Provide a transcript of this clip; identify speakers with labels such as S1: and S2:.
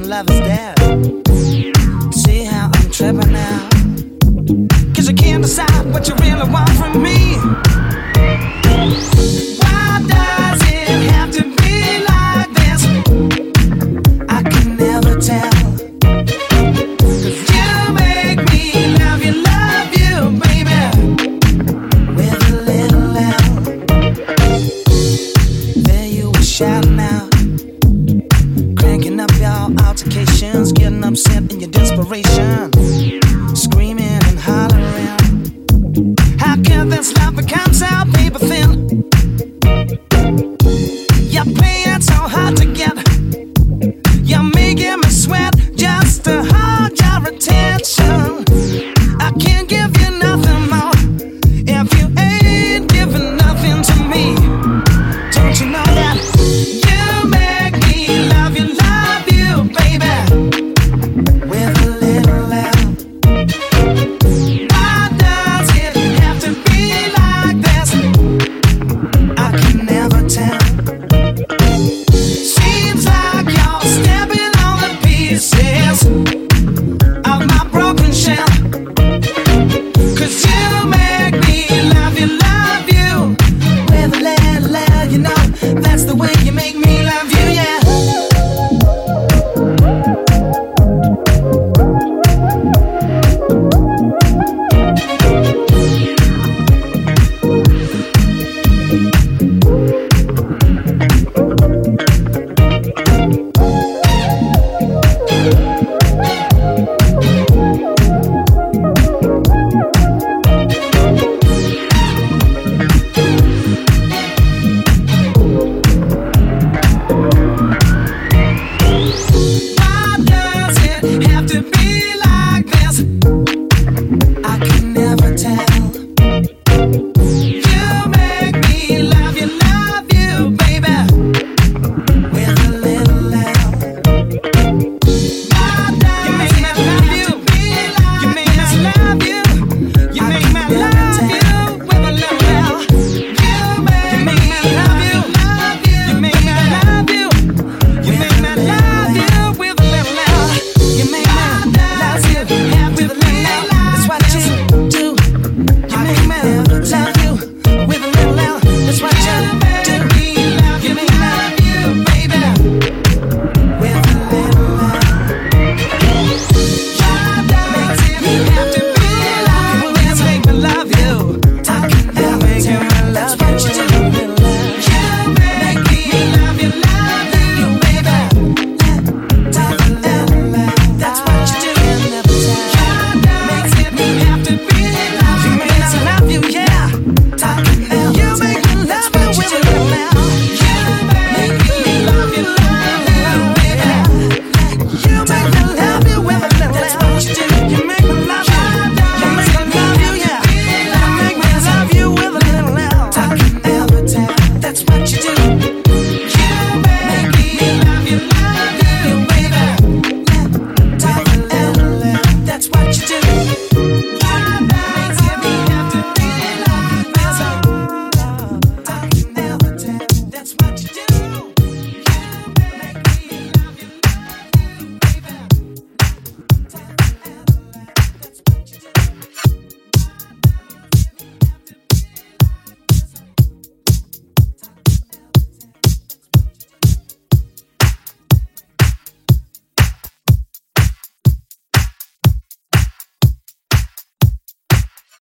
S1: love is dead. See how I'm tripping now. Cause you can't decide what you really want from me. Why does it have to be like this? I can never tell. Cause you make me love you, baby, with a little L. There you were shouting out, cranking up your altercations, getting upset